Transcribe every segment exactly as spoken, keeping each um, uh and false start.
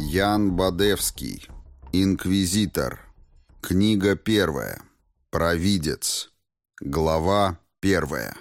Ян Бадевский. Инквизитор. Книга первая. Провидец. Глава первая.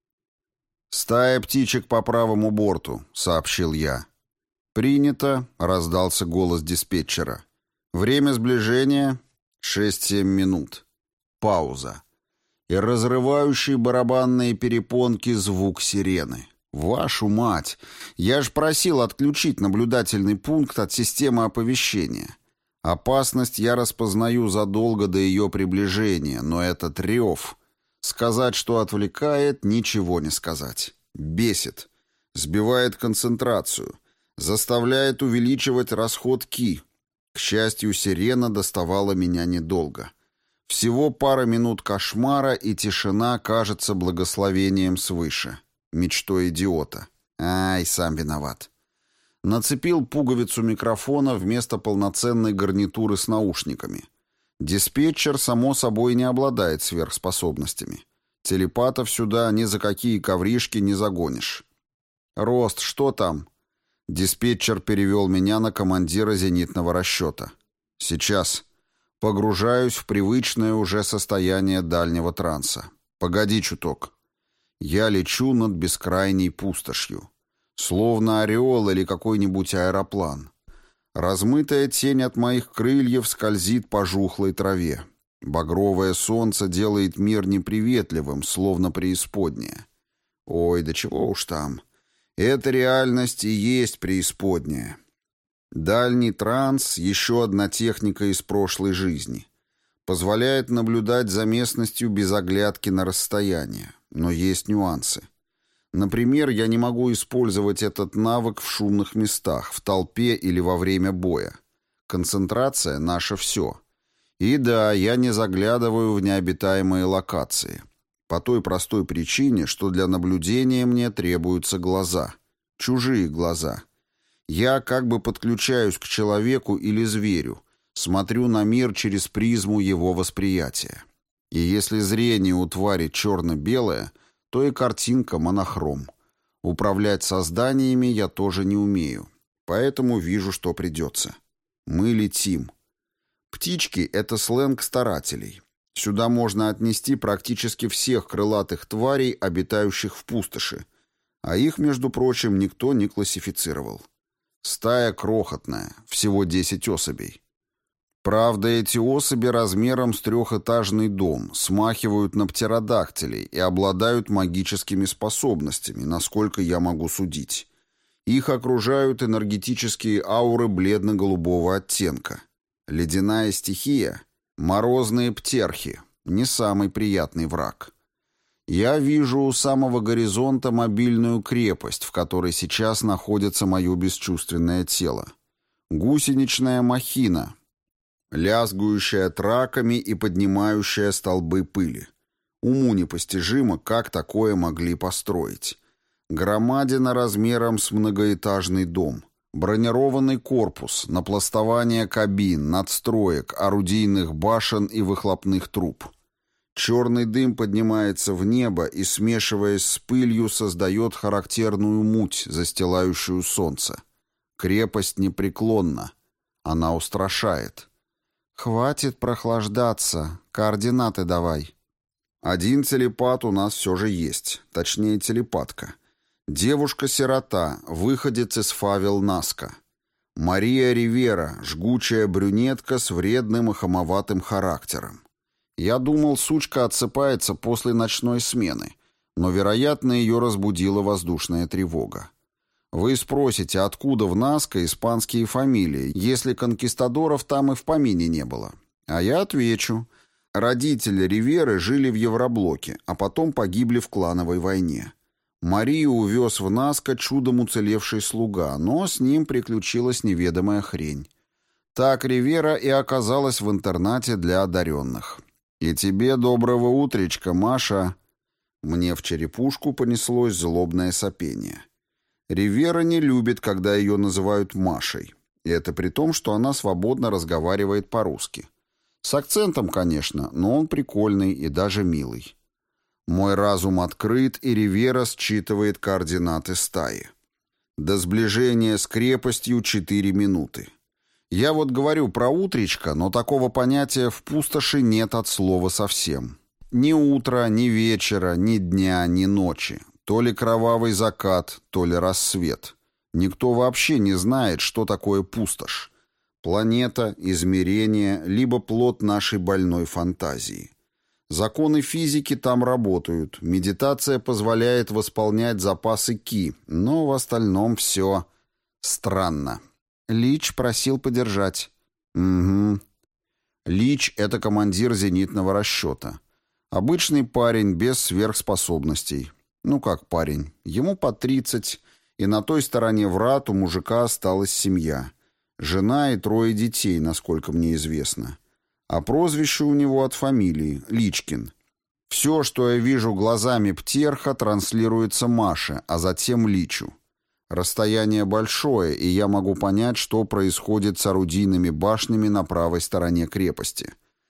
«Стая птичек по правому борту», — сообщил я. «Принято», — раздался голос диспетчера. «Время сближения — шесть-семь минут». Пауза. И разрывающий барабанные перепонки звук сирены. «Вашу мать! Я ж просил отключить наблюдательный пункт от системы оповещения. Опасность я распознаю задолго до ее приближения, но этот рев... Сказать, что отвлекает, ничего не сказать. Бесит. Сбивает концентрацию. Заставляет увеличивать расход ки. К счастью, сирена доставала меня недолго. Всего пара минут кошмара, и тишина кажется благословением свыше. Мечтой идиота. Ай, сам виноват. Нацепил пуговицу микрофона вместо полноценной гарнитуры с наушниками. Диспетчер, само собой, не обладает сверхспособностями. Телепатов сюда ни за какие ковришки не загонишь. «Рост, что там?» Диспетчер перевел меня на командира зенитного расчета. «Сейчас. Погружаюсь в привычное уже состояние дальнего транса. Погоди чуток. Я лечу над бескрайней пустошью. Словно ореол или какой-нибудь аэроплан. Размытая тень от моих крыльев скользит по жухлой траве. Багровое солнце делает мир неприветливым, словно преисподняя. Ой, да чего уж там. Эта реальность и есть преисподняя. Дальний транс — еще одна техника из прошлой жизни. Позволяет наблюдать за местностью без оглядки на расстояние. Но есть нюансы. Например, я не могу использовать этот навык в шумных местах, в толпе или во время боя. Концентрация — наше все. И да, я не заглядываю в необитаемые локации. По той простой причине, что для наблюдения мне требуются глаза. Чужие глаза. Я как бы подключаюсь к человеку или зверю, смотрю на мир через призму его восприятия. И если зрение у твари черно-белое, то и картинка монохром. Управлять созданиями я тоже не умею, поэтому вижу, что придется. Мы летим. Птички — это сленг старателей. Сюда можно отнести практически всех крылатых тварей, обитающих в пустоши, а их, между прочим, никто не классифицировал. Стая крохотная, всего десять особей. Правда, эти особи размером с трехэтажный дом смахивают на птеродактилей и обладают магическими способностями, насколько я могу судить. Их окружают энергетические ауры бледно-голубого оттенка. Ледяная стихия, морозные птерхи, не самый приятный враг. Я вижу у самого горизонта мобильную крепость, в которой сейчас находится мое бесчувственное тело. Гусеничная махина, лязгующая траками и поднимающая столбы пыли. Уму непостижимо, как такое могли построить. Громадина размером с многоэтажный дом. Бронированный корпус, напластование кабин, надстроек, орудийных башен и выхлопных труб. Черный дым поднимается в небо и, смешиваясь с пылью, создает характерную муть, застилающую солнце. Крепость непреклонна. Она устрашает. «Хватит прохлаждаться. Координаты давай». Один телепат у нас все же есть. Точнее, телепатка. Девушка-сирота, выходец из фавел Наска. Мария Ривера, жгучая брюнетка с вредным и хамоватым характером. Я думал, сучка отсыпается после ночной смены, но, вероятно, ее разбудила воздушная тревога. Вы спросите, откуда в Наско испанские фамилии, если конкистадоров там и в помине не было? А я отвечу. Родители Риверы жили в Евроблоке, а потом погибли в клановой войне. Марию увез в Наско чудом уцелевший слуга, но с ним приключилась неведомая хрень. Так Ривера и оказалась в интернате для одаренных. «И тебе доброго утречка, Маша!» Мне в черепушку понеслось злобное сопение. Ривера не любит, когда ее называют Машей. И это при том, что она свободно разговаривает по-русски. С акцентом, конечно, но он прикольный и даже милый. Мой разум открыт, и Ривера считывает координаты стаи. До сближения с крепостью четыре минуты. Я вот говорю про утречко, но такого понятия в пустоши нет от слова совсем. Ни утра, ни вечера, ни дня, ни ночи. То ли кровавый закат, то ли рассвет. Никто вообще не знает, что такое пустошь. Планета, измерение, либо плод нашей больной фантазии. Законы физики там работают, медитация позволяет восполнять запасы ки, но в остальном все странно. Лич просил подержать. Угу. Лич — это командир зенитного расчета. Обычный парень без сверхспособностей. Ну как парень, ему по тридцать, и на той стороне врат у мужика осталась семья. Жена и трое детей, насколько мне известно. А прозвище у него от фамилии — Личкин. Все, что я вижу глазами Птерха, транслируется Маше, а затем Личу. Расстояние большое, и я могу понять, что происходит с орудийными башнями на правой стороне крепости.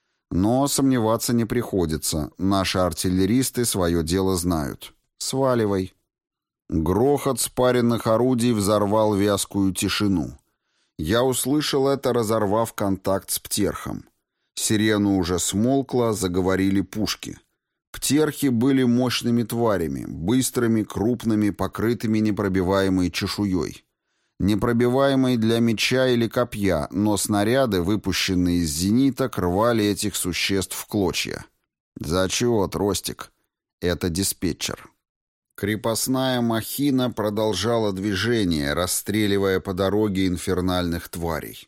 Но сомневаться не приходится, наши артиллеристы свое дело знают. Сваливай. Грохот спаренных орудий взорвал вязкую тишину. Я услышал это, разорвав контакт с Птерхом. Сирена уже смолкла, заговорили пушки. Птерхи были мощными тварями, быстрыми, крупными, покрытыми непробиваемой чешуей. Непробиваемой для меча или копья, но снаряды, выпущенные из зениток, рвали этих существ в клочья. Зачет, Ростик. Это диспетчер. Крепостная махина продолжала движение, расстреливая по дороге инфернальных тварей.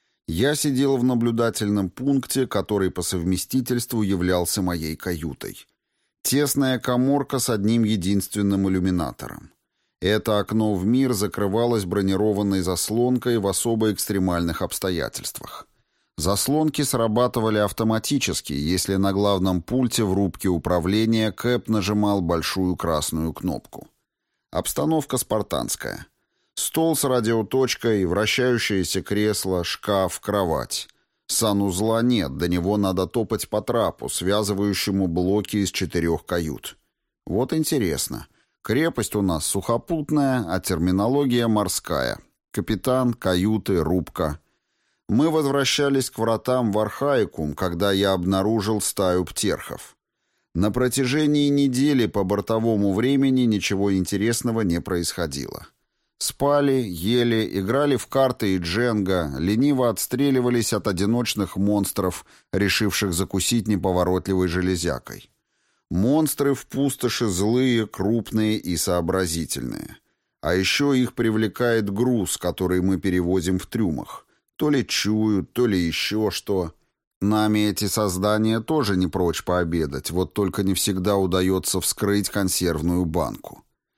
Я сидел в наблюдательном пункте, который по совместительству являлся моей каютой. Тесная каморка с одним единственным иллюминатором. Это окно в мир закрывалось бронированной заслонкой в особо экстремальных обстоятельствах. Заслонки срабатывали автоматически, если на главном пульте в рубке управления Кэп нажимал большую красную кнопку. Обстановка спартанская. Стол с радиоточкой, вращающееся кресло, шкаф, кровать. Санузла нет, до него надо топать по трапу, связывающему блоки из четырех кают. Вот интересно. Крепость у нас сухопутная, а терминология морская. Капитан, каюты, рубка. Мы возвращались к вратам в Архаикум, когда я обнаружил стаю птерхов. На протяжении недели по бортовому времени ничего интересного не происходило. Спали, ели, играли в карты и дженга, лениво отстреливались от одиночных монстров, решивших закусить неповоротливой железякой. Монстры в пустоши злые, крупные и сообразительные. А еще их привлекает груз, который мы перевозим в трюмах. То ли чуют, то ли еще что. Нами эти создания тоже не прочь пообедать, вот только не всегда удается вскрыть консервную банку.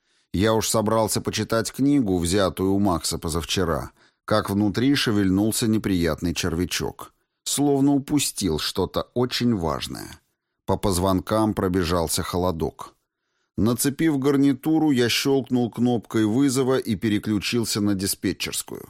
Я уж собрался почитать книгу, взятую у Макса позавчера, как внутри шевельнулся неприятный червячок. Словно упустил что-то очень важное. По позвонкам пробежался холодок. Нацепив гарнитуру, я щелкнул кнопкой вызова и переключился на диспетчерскую.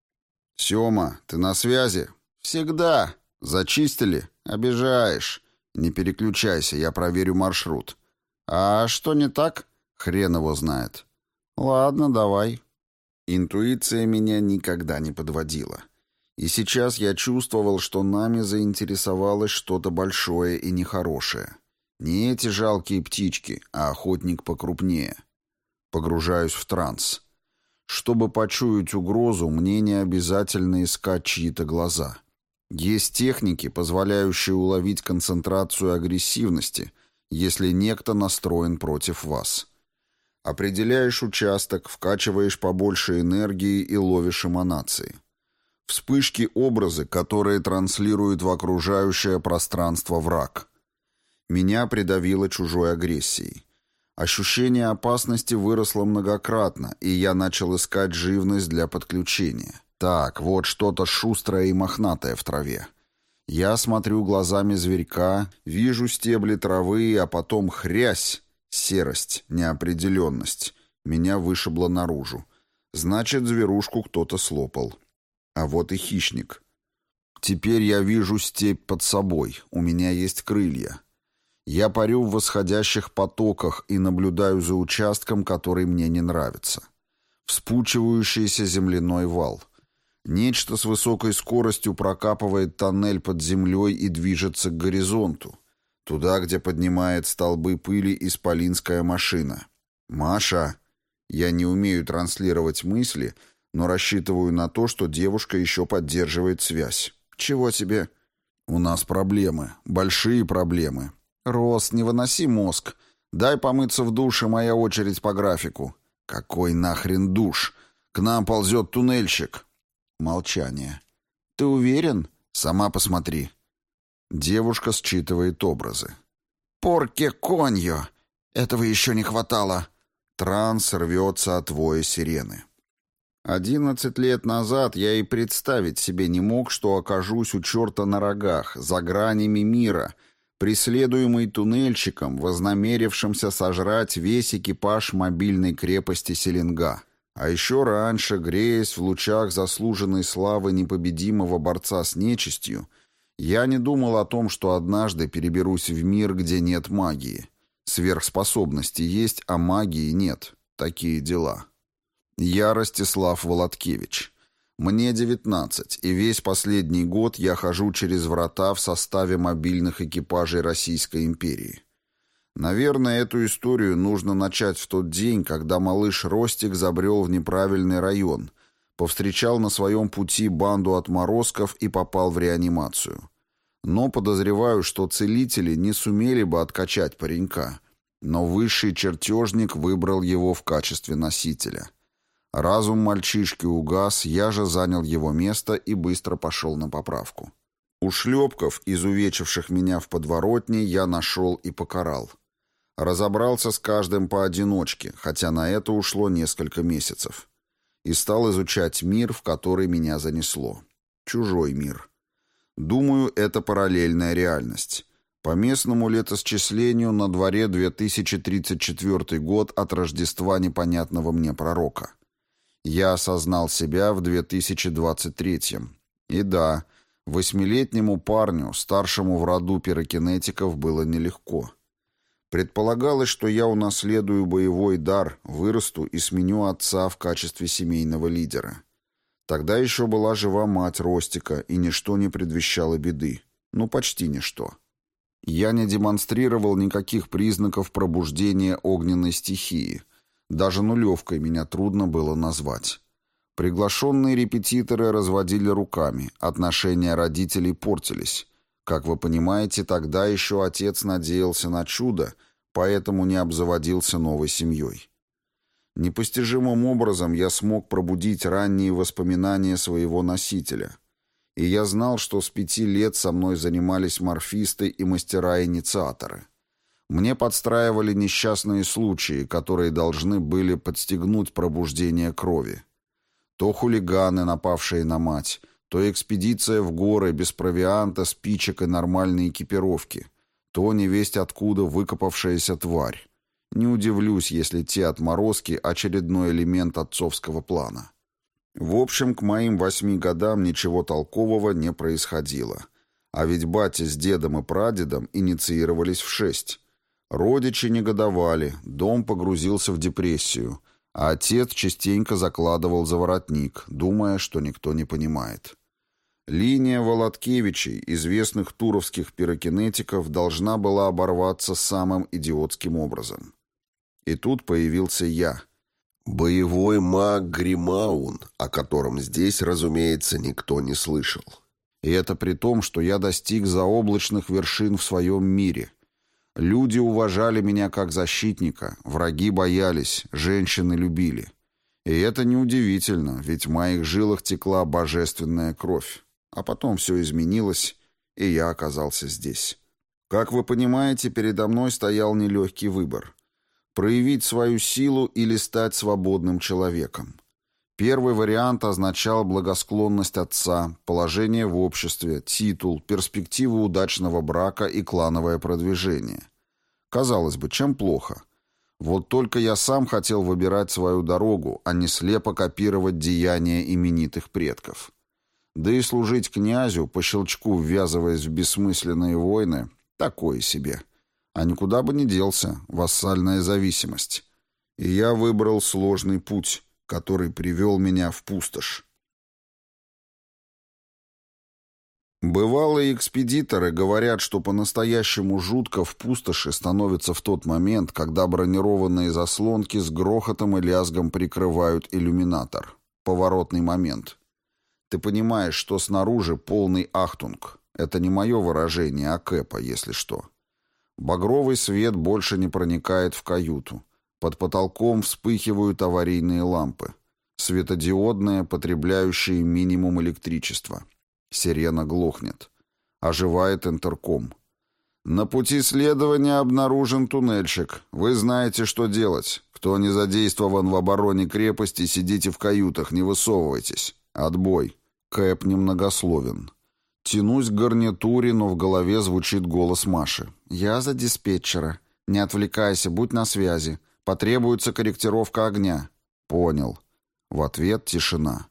«Сема, ты на связи?» «Всегда. Зачистили?» «Обижаешь. Не переключайся, я проверю маршрут». «А что не так?» «Хрен его знает». «Ладно, давай». Интуиция меня никогда не подводила. И сейчас я чувствовал, что нами заинтересовалось что-то большое и нехорошее. Не эти жалкие птички, а охотник покрупнее. Погружаюсь в транс. Чтобы почуять угрозу, мне не обязательно искать чьи-то глаза. Есть техники, позволяющие уловить концентрацию агрессивности, если некто настроен против вас. Определяешь участок, вкачиваешь побольше энергии и ловишь эманации. Вспышки — образы, которые транслируют в окружающее пространство враг. Меня придавило чужой агрессией. Ощущение опасности выросло многократно, и я начал искать живность для подключения. Так, вот что-то шустрое и мохнатое в траве. Я смотрю глазами зверька, вижу стебли травы, а потом хрясь. Серость, неопределенность. Меня вышибло наружу. Значит, зверушку кто-то слопал. А вот и хищник. Теперь я вижу степь под собой. У меня есть крылья. Я парю в восходящих потоках и наблюдаю за участком, который мне не нравится. Вспучивающийся земляной вал. Нечто с высокой скоростью прокапывает тоннель под землей и движется к горизонту, туда, где поднимает столбы пыли исполинская машина. «Маша!» Я не умею транслировать мысли, но рассчитываю на то, что девушка еще поддерживает связь. «Чего тебе?» «У нас проблемы. Большие проблемы. Рос, не выноси мозг. Дай помыться в душе, моя очередь по графику». «Какой нахрен душ? К нам ползет туннельщик». Молчание. «Ты уверен?» «Сама посмотри». Девушка считывает образы. «Порке коньо! Этого еще не хватало!» Транс рвется от воя сирены. Одиннадцать лет назад я и представить себе не мог, что окажусь у черта на рогах, за гранями мира, преследуемый туннельщиком, вознамерившимся сожрать весь экипаж мобильной крепости Селенга. А еще раньше, греясь в лучах заслуженной славы непобедимого борца с нечистью, я не думал о том, что однажды переберусь в мир, где нет магии. Сверхспособности есть, а магии нет. Такие дела. Я Ростислав Володкевич. Мне девятнадцать, и весь последний год я хожу через врата в составе мобильных экипажей Российской империи. Наверное, эту историю нужно начать в тот день, когда малыш Ростик забрел в неправильный район, повстречал на своем пути банду отморозков и попал в реанимацию. Но подозреваю, что целители не сумели бы откачать паренька, но высший чертежник выбрал его в качестве носителя. Разум мальчишки угас, я же занял его место и быстро пошел на поправку. Ушлепков, изувечивших меня в подворотне, я нашел и покарал. Разобрался с каждым поодиночке, хотя на это ушло несколько месяцев. И стал изучать мир, в который меня занесло. Чужой мир. Думаю, это параллельная реальность. По местному летосчислению на дворе две тысячи тридцать четвёртый год от Рождества непонятного мне пророка. Я осознал себя в две тысячи двадцать третьем. И да, восьмилетнему парню, старшему в роду пирокинетиков, было нелегко. Предполагалось, что я унаследую боевой дар, вырасту и сменю отца в качестве семейного лидера. Тогда еще была жива мать Ростика, и ничто не предвещало беды. Ну, почти ничто. Я не демонстрировал никаких признаков пробуждения огненной стихии. Даже нулевкой меня трудно было назвать. Приглашенные репетиторы разводили руками, отношения родителей портились. Как вы понимаете, тогда еще отец надеялся на чудо, поэтому не обзаводился новой семьей. Непостижимым образом я смог пробудить ранние воспоминания своего носителя. И я знал, что с пяти лет со мной занимались морфисты и мастера-инициаторы. Мне подстраивали несчастные случаи, которые должны были подстегнуть пробуждение крови. То хулиганы, напавшие на мать, то экспедиция в горы без провианта, спичек и нормальной экипировки, то невесть откуда выкопавшаяся тварь. Не удивлюсь, если те отморозки — очередной элемент отцовского плана. В общем, к моим восьми годам ничего толкового не происходило. А ведь батя с дедом и прадедом инициировались в шесть. Родичи негодовали, дом погрузился в депрессию, а отец частенько закладывал за воротник, думая, что никто не понимает. Линия Володкевичей, известных туровских пирокинетиков, должна была оборваться самым идиотским образом. И тут появился я. Боевой маг Гримаун, о котором здесь, разумеется, никто не слышал. И это при том, что я достиг заоблачных вершин в своем мире. Люди уважали меня как защитника, враги боялись, женщины любили. И это неудивительно, ведь в моих жилах текла божественная кровь. А потом все изменилось, и я оказался здесь. Как вы понимаете, передо мной стоял нелегкий выбор. Проявить свою силу или стать свободным человеком. Первый вариант означал благосклонность отца, положение в обществе, титул, перспективу удачного брака и клановое продвижение. Казалось бы, чем плохо? Вот только я сам хотел выбирать свою дорогу, а не слепо копировать деяния именитых предков. Да и служить князю, по щелчку ввязываясь в бессмысленные войны, такое себе. А никуда бы не делся, вассальная зависимость. И я выбрал сложный путь, который привел меня в пустошь. Бывалые экспедиторы говорят, что по-настоящему жутко в пустоши становится в тот момент, когда бронированные заслонки с грохотом и лязгом прикрывают иллюминатор. Поворотный момент. Ты понимаешь, что снаружи полный ахтунг. Это не мое выражение, а Кэпа, если что. Багровый свет больше не проникает в каюту. Под потолком вспыхивают аварийные лампы. Светодиодные, потребляющие минимум электричества. Сирена глохнет. Оживает интерком. «На пути следования обнаружен туннельщик. Вы знаете, что делать. Кто не задействован в обороне крепости, сидите в каютах, не высовывайтесь. Отбой». Кэп немногословен. Тянусь к гарнитуре, но в голове звучит голос Маши. «Я за диспетчера. Не отвлекайся, будь на связи. Потребуется корректировка огня». «Понял». В ответ тишина.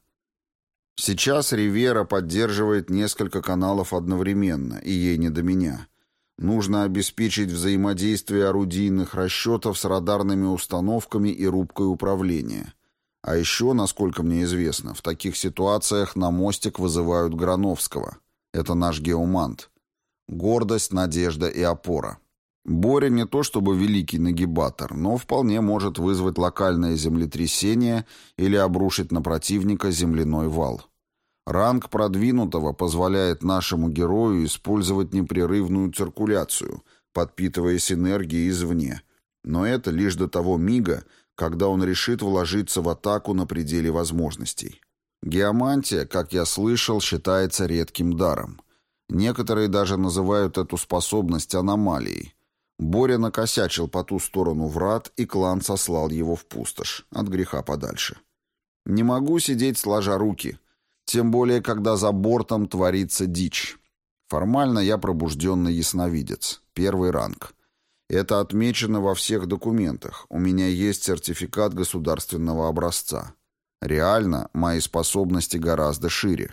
Сейчас Ривера поддерживает несколько каналов одновременно, и ей не до меня. Нужно обеспечить взаимодействие орудийных расчетов с радарными установками и рубкой управления. А еще, насколько мне известно, в таких ситуациях на мостик вызывают Грановского. Это наш геомант. Гордость, надежда и опора. Боря не то чтобы великий нагибатор, но вполне может вызвать локальное землетрясение или обрушить на противника земляной вал. Ранг продвинутого позволяет нашему герою использовать непрерывную циркуляцию, подпитываясь энергией извне. Но это лишь до того мига, когда он решит вложиться в атаку на пределе возможностей. Геомантия, как я слышал, считается редким даром. Некоторые даже называют эту способность аномалией. Боря накосячил по ту сторону врат, и клан сослал его в пустошь, от греха подальше. Не могу сидеть сложа руки, тем более, когда за бортом творится дичь. Формально я пробужденный ясновидец, первый ранг. Это отмечено во всех документах, у меня есть сертификат государственного образца. Реально, мои способности гораздо шире.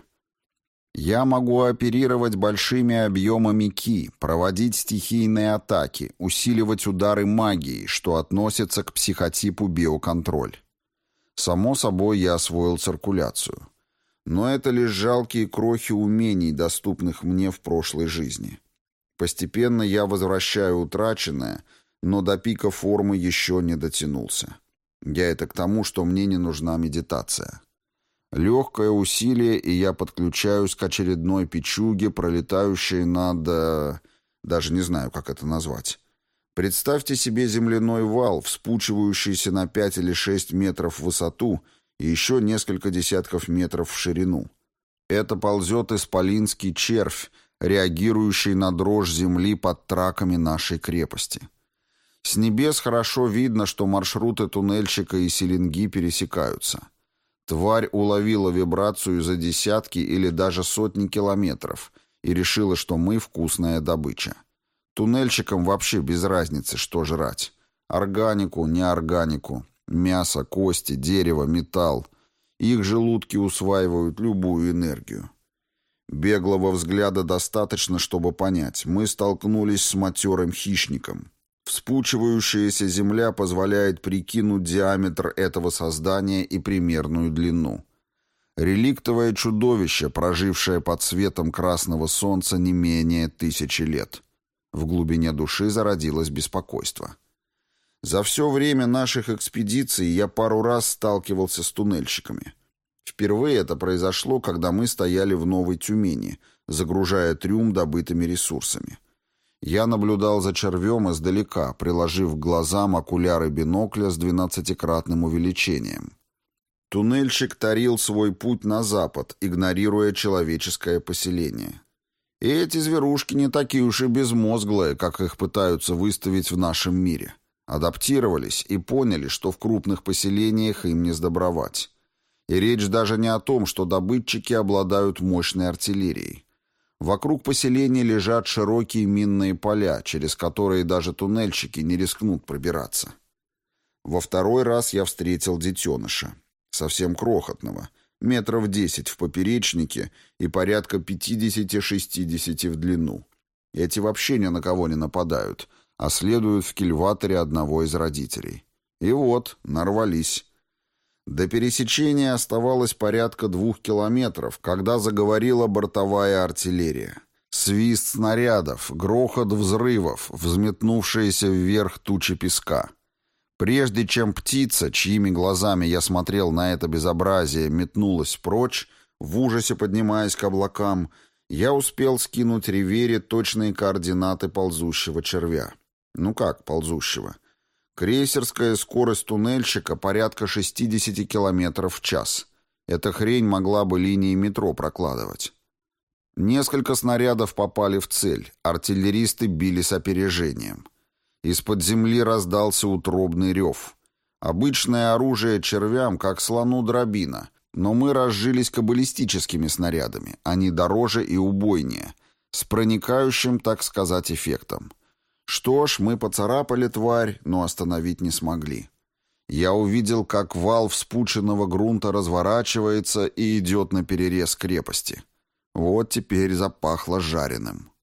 Я могу оперировать большими объемами ки, проводить стихийные атаки, усиливать удары магии, что относится к психотипу биоконтроль. Само собой, я освоил циркуляцию. Но это лишь жалкие крохи умений, доступных мне в прошлой жизни. Постепенно я возвращаю утраченное, но до пика формы еще не дотянулся. Я это к тому, что мне не нужна медитация. Легкое усилие, и я подключаюсь к очередной печуге, пролетающей над... Э, даже не знаю, как это назвать. Представьте себе земляной вал, вспучивающийся на пять или шесть метров в высоту и еще несколько десятков метров в ширину. Это ползет исполинский червь, реагирующий на дрожь земли под траками нашей крепости. С небес хорошо видно, что маршруты туннельщика и селенги пересекаются. Тварь уловила вибрацию за десятки или даже сотни километров и решила, что мы вкусная добыча. Туннельщикам вообще без разницы, что жрать. Органику, неорганику, мясо, кости, дерево, металл. Их желудки усваивают любую энергию. Беглого взгляда достаточно, чтобы понять, мы столкнулись с матерым хищником. Вспучивающаяся земля позволяет прикинуть диаметр этого создания и примерную длину. Реликтовое чудовище, прожившее под светом красного солнца не менее тысячи лет. В глубине души зародилось беспокойство. За все время наших экспедиций я пару раз сталкивался с туннельщиками. Впервые это произошло, когда мы стояли в Новой Тюмени, загружая трюм добытыми ресурсами. Я наблюдал за червем издалека, приложив к глазам окуляры бинокля с двенадцатикратным увеличением. Туннельщик тарил свой путь на запад, игнорируя человеческое поселение. И эти зверушки не такие уж и безмозглые, как их пытаются выставить в нашем мире. Адаптировались и поняли, что в крупных поселениях им не сдобровать. И речь даже не о том, что добытчики обладают мощной артиллерией. Вокруг поселений лежат широкие минные поля, через которые даже туннельщики не рискнут пробираться. Во второй раз я встретил детеныша. Совсем крохотного, метров десять в поперечнике и порядка пятьдесят-шестьдесят в длину. Эти вообще ни на кого не нападают, а следуют в кильваторе одного из родителей. И вот, нарвались. До пересечения оставалось порядка двух километров, когда заговорила бортовая артиллерия. Свист снарядов, грохот взрывов, взметнувшиеся вверх тучи песка. Прежде чем птица, чьими глазами я смотрел на это безобразие, метнулась прочь, в ужасе поднимаясь к облакам, я успел скинуть Ривере точные координаты ползущего червя. Ну как ползущего? Крейсерская скорость туннельщика порядка шестьдесят километров в час. Эта хрень могла бы линии метро прокладывать. Несколько снарядов попали в цель, артиллеристы били с опережением. Из-под земли раздался утробный рев. Обычное оружие червям, как слону дробина, но мы разжились каббалистическими снарядами, они дороже и убойнее, с проникающим, так сказать, эффектом. Что ж, мы поцарапали тварь, но остановить не смогли. Я увидел, как вал вспученного грунта разворачивается и идет на перерез крепости. Вот теперь запахло жареным.